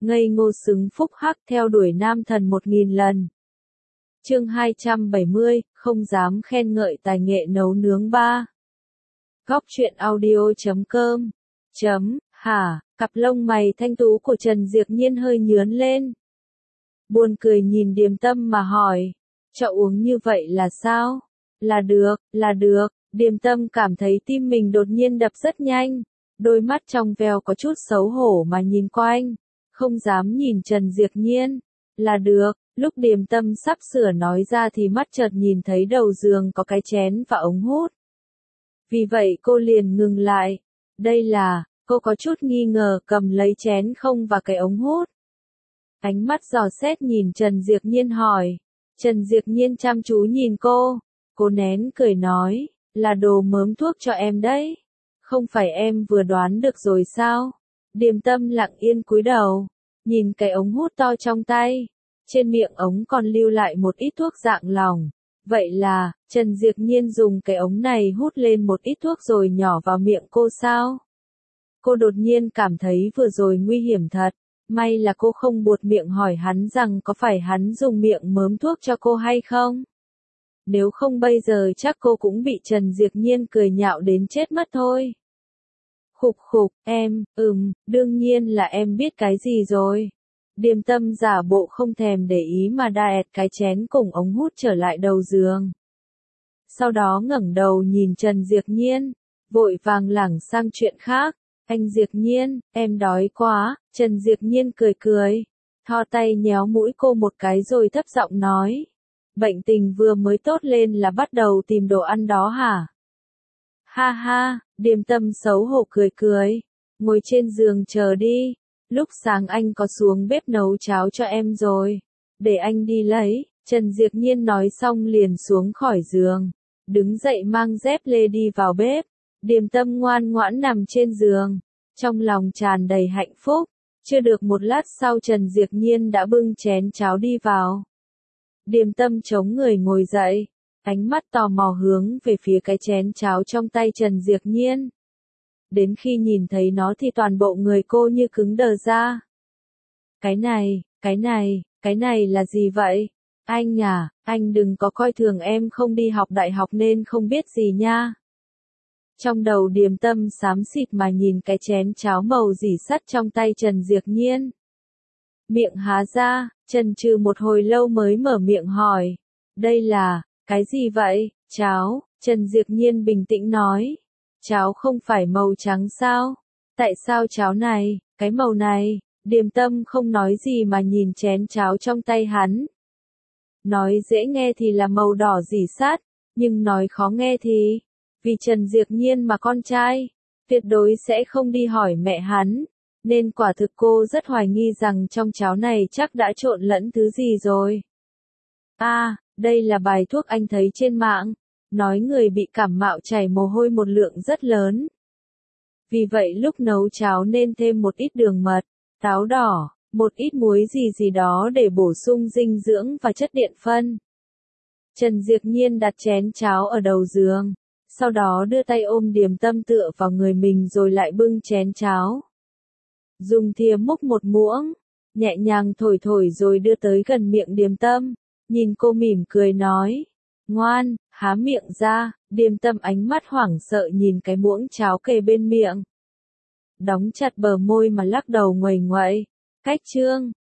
ngây ngô xứng phúc hắc theo đuổi nam thần 1000 lần. Chương 270, không dám khen ngợi tài nghệ nấu nướng 3. Góc truyện audio.com. Hả, cặp lông mày thanh tú của Trần Diệp Nhiên hơi nhướng lên. Buồn cười nhìn Điềm Tâm mà hỏi, cho uống như vậy là sao? Là được, Điềm Tâm cảm thấy tim mình đột nhiên đập rất nhanh, đôi mắt trong veo có chút xấu hổ mà nhìn quanh, không dám nhìn Trần Diệp Nhiên. Là được, lúc Điềm Tâm sắp sửa nói ra thì mắt chợt nhìn thấy đầu giường có cái chén và ống hút. Vì vậy cô liền ngừng lại, cô có chút nghi ngờ cầm lấy chén không và cái ống hút. Ánh mắt dò xét nhìn Trần Diệp Nhiên hỏi. Trần Diệp Nhiên chăm chú nhìn cô nén cười nói, là đồ mớm thuốc cho em đấy. Không phải em vừa đoán được rồi sao? Điềm Tâm lặng yên cúi đầu, nhìn cái ống hút to trong tay, trên miệng ống còn lưu lại một ít thuốc dạng lỏng. Vậy là, Trần Diệp Nhiên dùng cái ống này hút lên một ít thuốc rồi nhỏ vào miệng cô sao? Cô đột nhiên cảm thấy vừa rồi nguy hiểm thật, may là cô không buột miệng hỏi hắn rằng có phải hắn dùng miệng mớm thuốc cho cô hay không? Nếu không bây giờ chắc cô cũng bị Trần Diệp Nhiên cười nhạo đến chết mất thôi. Khục, đương nhiên là em biết cái gì rồi. Điềm Tâm giả bộ không thèm để ý mà đaẹt cái chén cùng ống hút trở lại đầu giường. Sau đó ngẩng đầu nhìn Trần Diệp Nhiên, vội vàng lảng sang chuyện khác. Anh Diệp Nhiên, em đói quá. Trần Diệp Nhiên cười, thò tay nhéo mũi cô một cái rồi thấp giọng nói. Bệnh tình vừa mới tốt lên là bắt đầu tìm đồ ăn đó hả? Ha, Điềm Tâm xấu hổ cười, ngồi trên giường chờ đi. Lúc sáng anh có xuống bếp nấu cháo cho em rồi. Để anh đi lấy. Trần Diệp Nhiên nói xong liền xuống khỏi giường, đứng dậy mang dép lê đi vào bếp. Điềm Tâm ngoan ngoãn nằm trên giường, trong lòng tràn đầy hạnh phúc. Chưa được một lát sau Trần Diệp Nhiên đã bưng chén cháo đi vào. Điềm Tâm chống người ngồi dậy, ánh mắt tò mò hướng về phía cái chén cháo trong tay Trần Diệp Nhiên. Đến khi nhìn thấy nó thì toàn bộ người cô như cứng đờ ra. Cái này là gì vậy? Anh à, anh đừng có coi thường em không đi học đại học nên không biết gì nha. Trong đầu Điềm Tâm xám xịt mà nhìn cái chén cháo màu rỉ sắt trong tay Trần Diệp Nhiên. Miệng há ra, chần chừ một hồi lâu mới mở miệng hỏi. Đây là, cái gì vậy? Cháo, Trần Diệp Nhiên bình tĩnh nói. Cháo không phải màu trắng sao? Tại sao cháo này, cái màu này? Điềm Tâm không nói gì mà nhìn chén cháo trong tay hắn. Nói dễ nghe thì là màu đỏ rỉ sắt, nhưng nói khó nghe thì, vì Trần Diệp Nhiên mà con trai, tuyệt đối sẽ không đi hỏi mẹ hắn, nên quả thực cô rất hoài nghi rằng trong cháo này chắc đã trộn lẫn thứ gì rồi. Đây là bài thuốc anh thấy trên mạng, nói người bị cảm mạo chảy mồ hôi một lượng rất lớn. Vì vậy lúc nấu cháo nên thêm một ít đường mật, táo đỏ, một ít muối gì đó để bổ sung dinh dưỡng và chất điện phân. Trần Diệp Nhiên đặt chén cháo ở đầu giường, sau đó đưa tay ôm Điềm Tâm tựa vào người mình rồi lại bưng chén cháo. Dùng thìa múc một muỗng, nhẹ nhàng thổi rồi đưa tới gần miệng Điềm Tâm, nhìn cô mỉm cười nói. Ngoan, há miệng ra. Điềm Tâm ánh mắt hoảng sợ nhìn cái muỗng cháo kề bên miệng. Đóng chặt bờ môi mà lắc đầu nguầy nguậy. Cách chương,